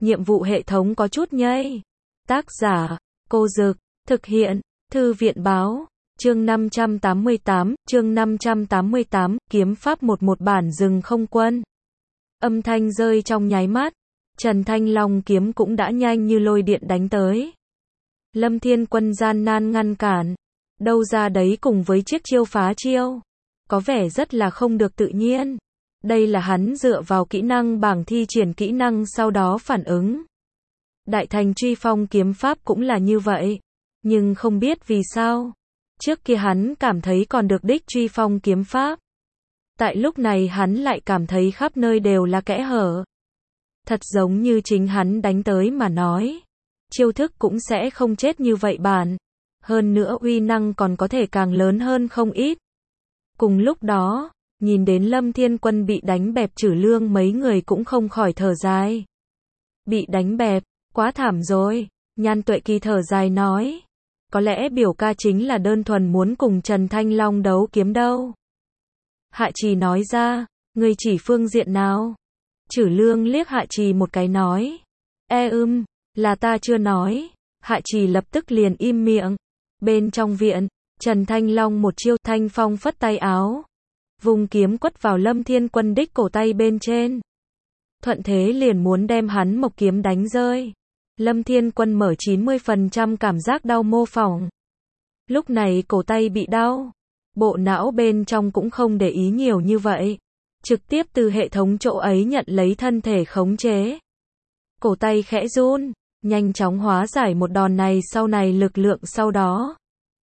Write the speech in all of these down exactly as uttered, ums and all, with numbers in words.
nhiệm vụ hệ thống có chút nhây. Tác giả, Cô Dực, thực hiện, Thư viện Báo, chương năm trăm tám mươi tám, chương năm trăm tám mươi tám, kiếm pháp một một bản rừng không quân. Âm thanh rơi trong nháy mắt, Trần Thanh Long kiếm cũng đã nhanh như lôi điện đánh tới. Lâm Thiên Quân gian nan ngăn cản, đâu ra đấy cùng với chiếc chiêu phá chiêu. Có vẻ rất là không được tự nhiên. Đây là hắn dựa vào kỹ năng bảng thi triển kỹ năng sau đó phản ứng. Đại thành truy phong kiếm pháp cũng là như vậy. Nhưng không biết vì sao. Trước kia hắn cảm thấy còn được đích truy phong kiếm pháp. Tại lúc này hắn lại cảm thấy khắp nơi đều là kẽ hở. Thật giống như chính hắn đánh tới mà nói. Chiêu thức cũng sẽ không chết như vậy bản. Hơn nữa uy năng còn có thể càng lớn hơn không ít. Cùng lúc đó, nhìn đến Lâm Thiên Quân bị đánh bẹp Trử Lương mấy người cũng không khỏi thở dài. Bị đánh bẹp, quá thảm rồi, Nhan Tuệ Kỳ thở dài nói. Có lẽ biểu ca chính là đơn thuần muốn cùng Trần Thanh Long đấu kiếm đâu. Hạ Trì nói ra, người chỉ phương diện nào? Trử Lương liếc Hạ Trì một cái nói. E ưm, là ta chưa nói. Hạ Trì lập tức liền im miệng. Bên trong viện, Trần Thanh Long một chiêu thanh phong phất tay áo. Vùng kiếm quất vào Lâm Thiên Quân đích cổ tay bên trên. Thuận thế liền muốn đem hắn một kiếm đánh rơi. Lâm Thiên Quân mở chín mươi phần trăm cảm giác đau mô phỏng. Lúc này cổ tay bị đau. Bộ não bên trong cũng không để ý nhiều như vậy. Trực tiếp từ hệ thống chỗ ấy nhận lấy thân thể khống chế. Cổ tay khẽ run, nhanh chóng hóa giải một đòn này sau này lực lượng sau đó.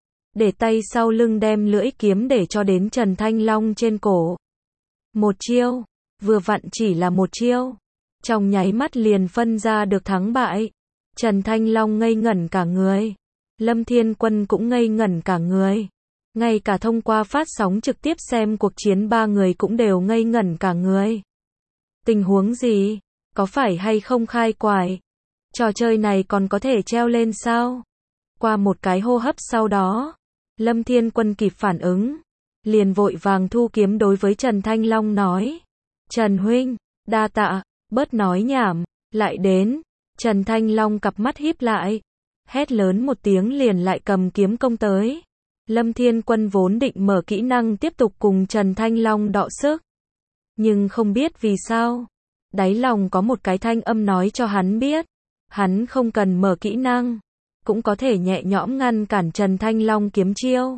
Để tay sau lưng đem lưỡi kiếm để cho đến Trần Thanh Long trên cổ. Một chiêu, vừa vặn chỉ là một chiêu. Trong nháy mắt liền phân ra được thắng bại. Trần Thanh Long ngây ngẩn cả người. Lâm Thiên Quân cũng ngây ngẩn cả người. Ngay cả thông qua phát sóng trực tiếp xem cuộc chiến ba người cũng đều ngây ngẩn cả người. Tình huống gì? Có phải hay không khai quải? Trò chơi này còn có thể treo lên sao? Qua một cái hô hấp sau đó, Lâm Thiên Quân kịp phản ứng. Liền vội vàng thu kiếm đối với Trần Thanh Long nói. Trần huynh, đa tạ, bớt nói nhảm, lại đến. Trần Thanh Long cặp mắt híp lại. Hét lớn một tiếng liền lại cầm kiếm công tới. Lâm Thiên Quân vốn định mở kỹ năng tiếp tục cùng Trần Thanh Long đọ sức. Nhưng không biết vì sao. Đáy lòng có một cái thanh âm nói cho hắn biết. Hắn không cần mở kỹ năng. Cũng có thể nhẹ nhõm ngăn cản Trần Thanh Long kiếm chiêu.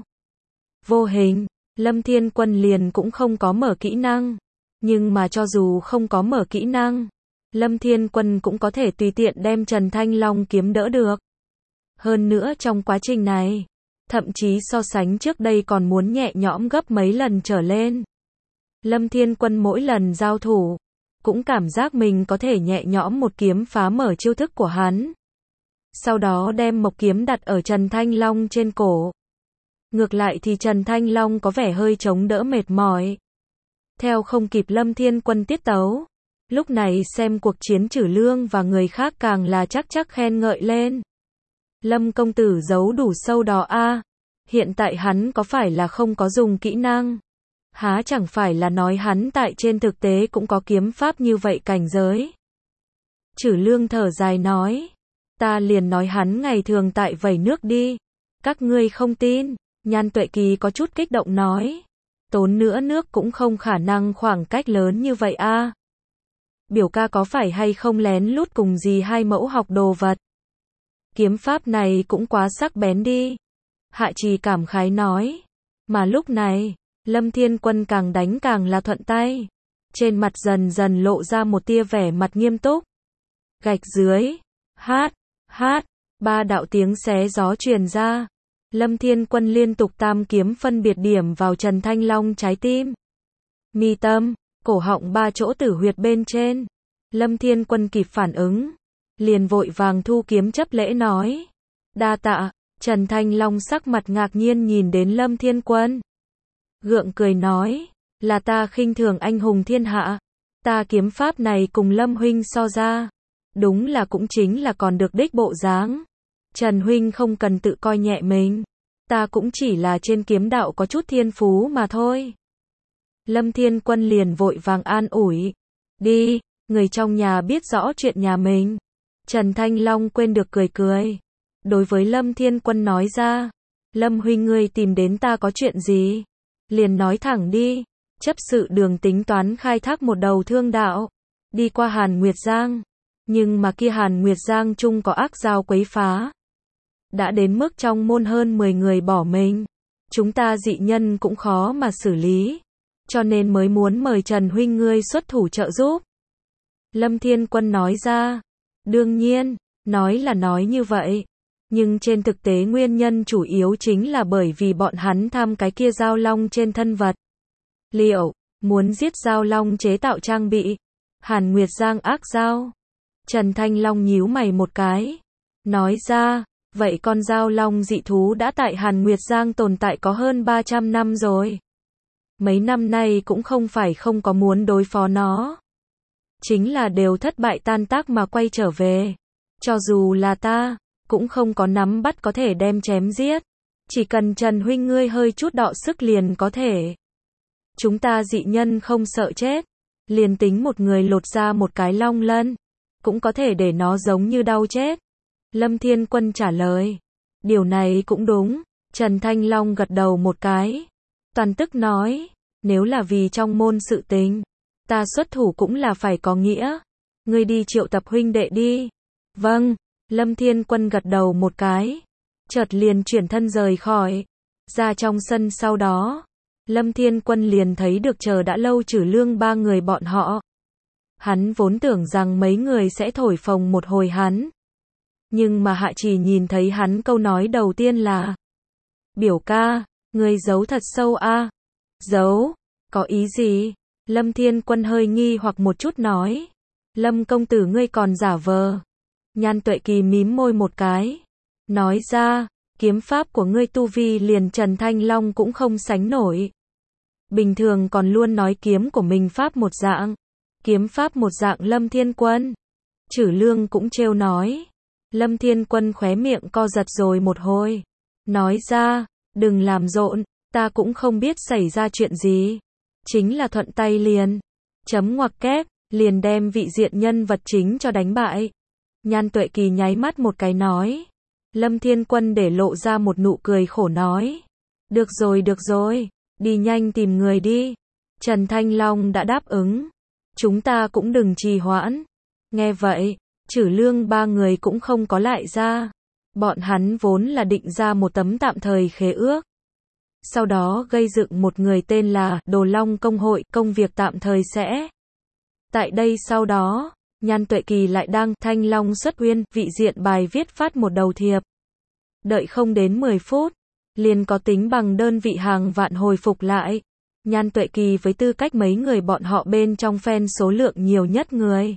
Vô hình, Lâm Thiên Quân liền cũng không có mở kỹ năng. Nhưng mà cho dù không có mở kỹ năng, Lâm Thiên Quân cũng có thể tùy tiện đem Trần Thanh Long kiếm đỡ được. Hơn nữa trong quá trình này, thậm chí so sánh trước đây còn muốn nhẹ nhõm gấp mấy lần trở lên. Lâm Thiên Quân mỗi lần giao thủ, cũng cảm giác mình có thể nhẹ nhõm một kiếm phá mở chiêu thức của hắn. Sau đó đem một kiếm đặt ở Trần Thanh Long trên cổ. Ngược lại thì Trần Thanh Long có vẻ hơi chống đỡ mệt mỏi. Theo không kịp Lâm Thiên Quân tiết tấu. Lúc này xem cuộc chiến Trử Lương và người khác càng là chắc chắc khen ngợi lên. Lâm công tử giấu đủ sâu đó a. Hiện tại hắn có phải là không có dùng kỹ năng? Há chẳng phải là nói hắn tại trên thực tế cũng có kiếm pháp như vậy cảnh giới. Trử Lương thở dài nói. Ta liền nói hắn ngày thường tại vẩy nước đi. Các ngươi không tin. Nhan Tuệ Kỳ có chút kích động nói. Tốn nữa nước cũng không khả năng khoảng cách lớn như vậy a. Biểu ca có phải hay không lén lút cùng gì hai mẫu học đồ vật? Kiếm pháp này cũng quá sắc bén đi. Hạ Trì cảm khái nói. Mà lúc này, Lâm Thiên Quân càng đánh càng là thuận tay. Trên mặt dần dần lộ ra một tia vẻ mặt nghiêm túc. Gạch dưới. Hát. Hát. Ba đạo tiếng xé gió truyền ra. Lâm Thiên Quân liên tục tam kiếm phân biệt điểm vào Trần Thanh Long trái tim. Mi tâm. Cổ họng ba chỗ tử huyệt bên trên. Lâm Thiên Quân kịp phản ứng. Liền vội vàng thu kiếm chấp lễ nói. Đa tạ. Trần Thanh Long sắc mặt ngạc nhiên nhìn đến Lâm Thiên Quân. Gượng cười nói. Là ta khinh thường anh hùng thiên hạ. Ta kiếm pháp này cùng Lâm huynh so ra. Đúng là cũng chính là còn được đích bộ dáng. Trần huynh không cần tự coi nhẹ mình. Ta cũng chỉ là trên kiếm đạo có chút thiên phú mà thôi. Lâm Thiên Quân liền vội vàng an ủi. Đi, người trong nhà biết rõ chuyện nhà mình. Trần Thanh Long quên được cười cười. Đối với Lâm Thiên Quân nói ra, Lâm huynh ngươi tìm đến ta có chuyện gì? Liền nói thẳng đi. Chấp sự Đường tính toán khai thác một đầu thương đạo, đi qua Hàn Nguyệt Giang. Nhưng mà kia Hàn Nguyệt Giang chung có ác giao quấy phá. Đã đến mức trong môn hơn mười người bỏ mình. Chúng ta dị nhân cũng khó mà xử lý. Cho nên mới muốn mời Trần huynh ngươi xuất thủ trợ giúp. Lâm Thiên Quân nói ra. Đương nhiên, nói là nói như vậy. Nhưng trên thực tế nguyên nhân chủ yếu chính là bởi vì bọn hắn tham cái kia dao long trên thân vật. Liệu, muốn giết dao long chế tạo trang bị. Hàn Nguyệt Giang ác dao. Trần Thanh Long nhíu mày một cái. Nói ra, vậy con dao long dị thú đã tại Hàn Nguyệt Giang tồn tại có hơn ba trăm năm rồi. Mấy năm nay cũng không phải không có muốn đối phó nó. Chính là đều thất bại tan tác mà quay trở về. Cho dù là ta, cũng không có nắm bắt có thể đem chém giết. Chỉ cần Trần huynh ngươi hơi chút đọ sức liền có thể. Chúng ta dị nhân không sợ chết. Liền tính một người lột ra một cái long lân, cũng có thể để nó giống như đau chết. Lâm Thiên Quân trả lời. Điều này cũng đúng. Trần Thanh Long gật đầu một cái. Toàn tức nói. Nếu là vì trong môn sự tình, ta xuất thủ cũng là phải có nghĩa. Ngươi đi triệu tập huynh đệ đi. Vâng. Lâm Thiên Quân gật đầu một cái. Chợt liền chuyển thân rời khỏi. Ra trong sân sau đó. Lâm Thiên Quân liền thấy được chờ đã lâu Trử Lương ba người bọn họ. Hắn vốn tưởng rằng mấy người sẽ thổi phồng một hồi hắn. Nhưng mà Hạ Chỉ nhìn thấy hắn câu nói đầu tiên là: Biểu ca, ngươi giấu thật sâu a. À? Giấu? Có ý gì? Lâm Thiên Quân hơi nghi hoặc một chút nói. Lâm công tử ngươi còn giả vờ. Nhan Tuệ Kỳ mím môi một cái. Nói ra, kiếm pháp của ngươi tu vi liền Trần Thanh Long cũng không sánh nổi. Bình thường còn luôn nói kiếm của mình pháp một dạng. Kiếm pháp một dạng Lâm Thiên Quân. Trử Lương cũng trêu nói. Lâm Thiên Quân khóe miệng co giật rồi một hồi. Nói ra, đừng làm rộn, ta cũng không biết xảy ra chuyện gì. Chính là thuận tay liền. Chấm ngoặc kép, liền đem vị diện nhân vật chính cho đánh bại. Nhan Tuệ Kỳ nháy mắt một cái nói. Lâm Thiên Quân để lộ ra một nụ cười khổ nói. Được rồi được rồi, đi nhanh tìm người đi. Trần Thanh Long đã đáp ứng. Chúng ta cũng đừng trì hoãn. Nghe vậy, Trử Lương ba người cũng không có lại ra. Bọn hắn vốn là định ra một tấm tạm thời khế ước. Sau đó gây dựng một người tên là Đồ Long Công hội, công việc tạm thời sẽ. Tại đây sau đó, Nhan Tuệ Kỳ lại đăng Thanh Long xuất uyên, vị diện bài viết phát một đầu thiệp. Đợi không đến mười phút, liền có tính bằng đơn vị hàng vạn hồi phục lại. Nhan Tuệ Kỳ với tư cách mấy người bọn họ bên trong fan số lượng nhiều nhất người.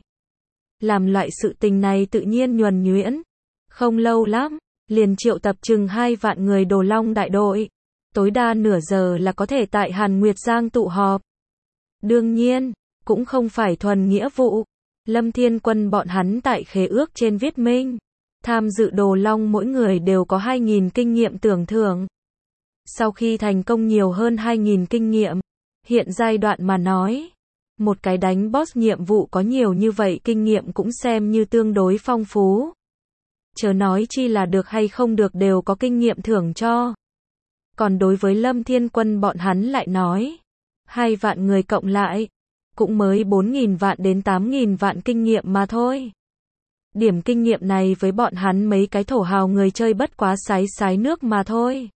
Làm loại sự tình này tự nhiên nhuần nhuyễn. Không lâu lắm, liền triệu tập chừng hai vạn người Đồ Long đại đội. Tối đa nửa giờ là có thể tại Hàn Nguyệt Giang tụ họp. Đương nhiên, cũng không phải thuần nghĩa vụ. Lâm Thiên Quân bọn hắn tại khế ước trên viết minh. Tham dự Đồ Long mỗi người đều có hai nghìn kinh nghiệm tưởng thưởng. Sau khi thành công nhiều hơn hai nghìn kinh nghiệm, hiện giai đoạn mà nói, một cái đánh boss nhiệm vụ có nhiều như vậy kinh nghiệm cũng xem như tương đối phong phú. Chớ nói chi là được hay không được đều có kinh nghiệm thưởng cho. Còn đối với Lâm Thiên Quân bọn hắn lại nói, hai vạn người cộng lại, cũng mới bốn nghìn vạn đến tám nghìn vạn kinh nghiệm mà thôi. Điểm kinh nghiệm này với bọn hắn mấy cái thổ hào người chơi bất quá sái sái nước mà thôi.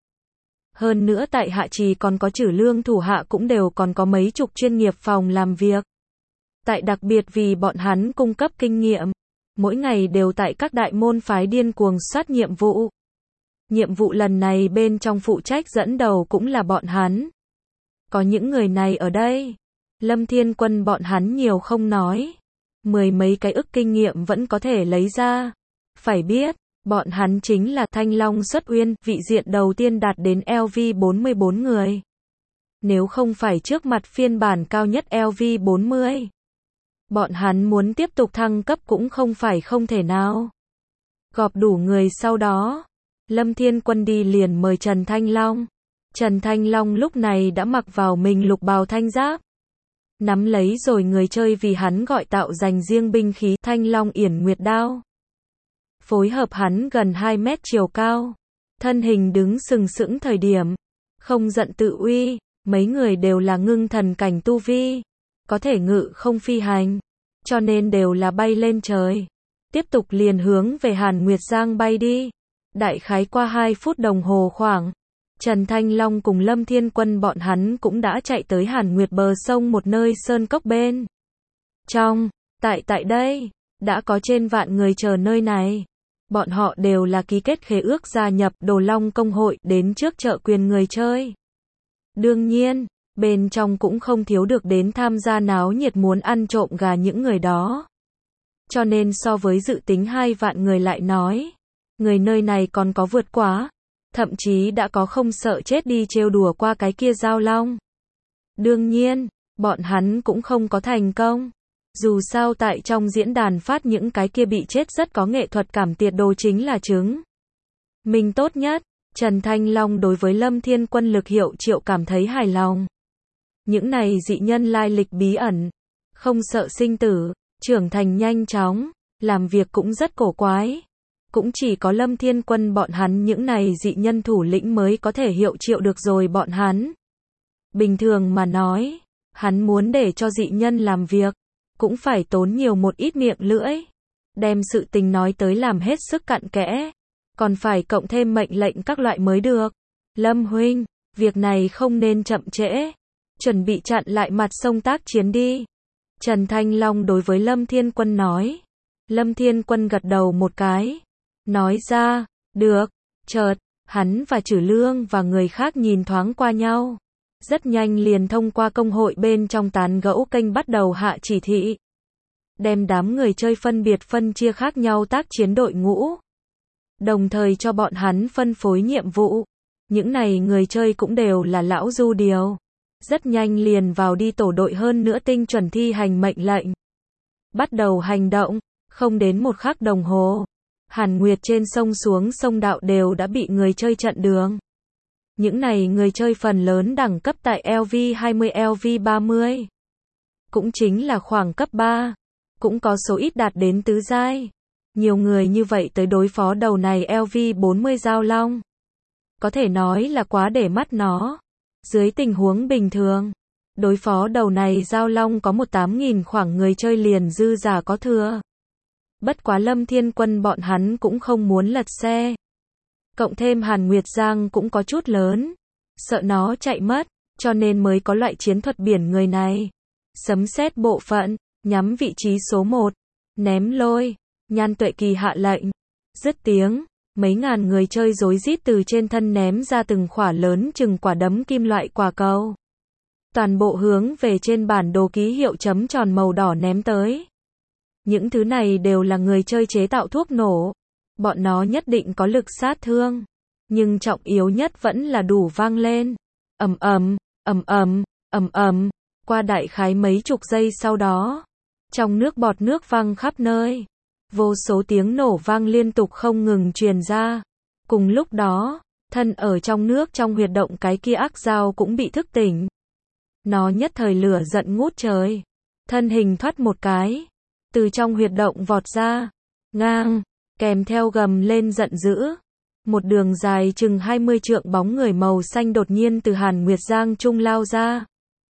Hơn nữa tại Hạ Trì còn có Trử Lương thủ hạ cũng đều còn có mấy chục chuyên nghiệp phòng làm việc. Tại đặc biệt vì bọn hắn cung cấp kinh nghiệm, mỗi ngày đều tại các đại môn phái điên cuồng soát nhiệm vụ. Nhiệm vụ lần này bên trong phụ trách dẫn đầu cũng là bọn hắn. Có những người này ở đây, Lâm Thiên Quân bọn hắn nhiều không nói. Mười mấy cái ức kinh nghiệm vẫn có thể lấy ra. Phải biết, bọn hắn chính là Thanh Long xuất uyên, vị diện đầu tiên đạt đến L V bốn mươi bốn người. Nếu không phải trước mặt phiên bản cao nhất L V bốn mươi, bọn hắn muốn tiếp tục thăng cấp cũng không phải không thể nào. Gọp đủ người sau đó, Lâm Thiên Quân đi liền mời Trần Thanh Long. Trần Thanh Long lúc này đã mặc vào mình lục bào thanh giáp. Nắm lấy rồi người chơi vì hắn gọi tạo dành riêng binh khí Thanh Long Yển Nguyệt Đao. phối hợp hắn gần hai mét chiều cao, thân hình đứng sừng sững thời điểm, không giận tự uy, mấy người đều là ngưng thần cảnh tu vi, có thể ngự không phi hành, cho nên đều là bay lên trời. Tiếp tục liền hướng về Hàn Nguyệt Giang bay đi. Đại khái qua hai phút đồng hồ khoảng, Trần Thanh Long cùng Lâm Thiên Quân bọn hắn cũng đã chạy tới Hàn Nguyệt bờ sông một nơi sơn cốc bên. Trong, tại tại đây, đã có trên vạn người chờ nơi này. Bọn họ đều là ký kết khế ước gia nhập Đồ Long Công hội đến trước chợ quyền người chơi. Đương nhiên, bên trong cũng không thiếu được đến tham gia náo nhiệt muốn ăn trộm gà những người đó. Cho nên so với dự tính hai vạn người lại nói, người nơi này còn có vượt quá, thậm chí đã có không sợ chết đi trêu đùa qua cái kia giao long. Đương nhiên, bọn hắn cũng không có thành công. Dù sao tại trong diễn đàn phát những cái kia bị chết rất có nghệ thuật cảm tiệt đồ chính là chứng mình tốt nhất. Trần Thanh Long đối với Lâm Thiên Quân lực hiệu triệu cảm thấy hài lòng. Những này dị nhân lai lịch bí ẩn, không sợ sinh tử, trưởng thành nhanh chóng, làm việc cũng rất cổ quái. Cũng chỉ có Lâm Thiên Quân bọn hắn những này dị nhân thủ lĩnh mới có thể hiệu triệu được rồi bọn hắn. Bình thường mà nói, hắn muốn để cho dị nhân làm việc, cũng phải tốn nhiều một ít miệng lưỡi. Đem sự tình nói tới làm hết sức cặn kẽ, còn phải cộng thêm mệnh lệnh các loại mới được. Lâm huynh, việc này không nên chậm trễ, chuẩn bị chặn lại mặt sông tác chiến đi. Trần Thanh Long đối với Lâm Thiên Quân nói. Lâm Thiên Quân gật đầu một cái, nói ra, được. Chợt, hắn và Trử Lương và người khác nhìn thoáng qua nhau. Rất nhanh liền thông qua công hội bên trong tán gẫu kênh bắt đầu hạ chỉ thị. Đem đám người chơi phân biệt phân chia khác nhau tác chiến đội ngũ. Đồng thời cho bọn hắn phân phối nhiệm vụ. Những này người chơi cũng đều là lão du điều. Rất nhanh liền vào đi tổ đội hơn nữa tinh chuẩn thi hành mệnh lệnh. Bắt đầu hành động, không đến một khắc đồng hồ. Hàn Nguyệt trên sông xuống sông đạo đều đã bị người chơi chặn đường. Những này người chơi phần lớn đẳng cấp tại L V hai mươi L V ba mươi. Cũng chính là khoảng cấp ba. Cũng có số ít đạt đến tứ giai. Nhiều người như vậy tới đối phó đầu này L V bốn mươi giao long. Có thể nói là quá để mắt nó. Dưới tình huống bình thường, đối phó đầu này giao long có một tám nghìn khoảng người chơi liền dư giả có thừa. Bất quá Lâm Thiên Quân bọn hắn cũng không muốn lật xe. Cộng thêm Hàn Nguyệt Giang cũng có chút lớn, sợ nó chạy mất, cho nên mới có loại chiến thuật biển người này. Sấm sét bộ phận, nhắm vị trí số một, ném lôi, Nhan Tuệ Kỳ hạ lệnh. Dứt tiếng, mấy ngàn người chơi rối rít từ trên thân ném ra từng khỏa lớn chừng quả đấm kim loại quả cầu. Toàn bộ hướng về trên bản đồ ký hiệu chấm tròn màu đỏ ném tới. Những thứ này đều là người chơi chế tạo thuốc nổ. Bọn nó nhất định có lực sát thương, nhưng trọng yếu nhất vẫn là đủ vang lên. Ầm ầm, ầm ầm, ầm ầm, qua đại khái mấy chục giây sau đó, trong nước bọt nước văng khắp nơi. Vô số tiếng nổ vang liên tục không ngừng truyền ra. Cùng lúc đó, thân ở trong nước trong huyệt động cái kia ác dao cũng bị thức tỉnh. Nó nhất thời lửa giận ngút trời, thân hình thoát một cái, từ trong huyệt động vọt ra, ngang, kèm theo gầm lên giận dữ. Một đường dài chừng hai mươi trượng bóng người màu xanh đột nhiên từ Hàn Nguyệt Giang trung lao ra.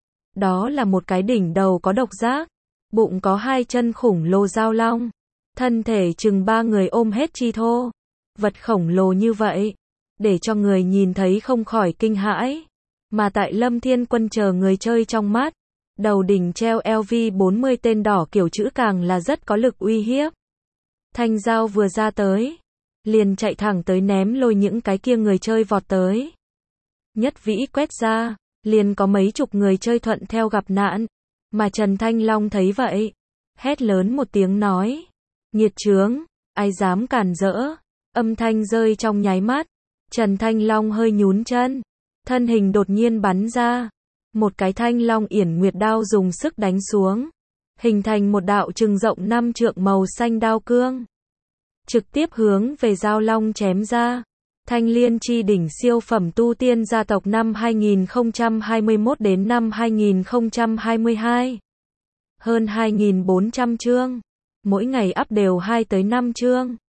Đó là một cái đỉnh đầu có độc giác, bụng có hai chân khủng lồ giao long, thân thể chừng ba người ôm hết chi thô. Vật khổng lồ như vậy, để cho người nhìn thấy không khỏi kinh hãi. Mà tại Lâm Thiên Quân chờ người chơi trong mắt, đầu đỉnh treo L V bốn mươi tên đỏ kiểu chữ càng là rất có lực uy hiếp. Thanh dao vừa ra tới, liền chạy thẳng tới ném lôi những cái kia người chơi vọt tới. Nhất vĩ quét ra, liền có mấy chục người chơi thuận theo gặp nạn. Mà Trần Thanh Long thấy vậy, hét lớn một tiếng nói, nghiệt chướng, ai dám cản rỡ. Âm thanh rơi trong nháy mắt, Trần Thanh Long hơi nhún chân, thân hình đột nhiên bắn ra, một cái thanh long yển nguyệt đao dùng sức đánh xuống, hình thành một đạo chừng rộng năm trượng màu xanh đao cương, trực tiếp hướng về giao long chém ra. Thanh Liên chi đỉnh siêu phẩm tu tiên gia tộc năm hai nghìn không trăm hai mươi mốt đến năm hai nghìn không trăm hai mươi hai. Hơn hai nghìn bốn trăm chương, mỗi ngày up đều hai tới năm chương.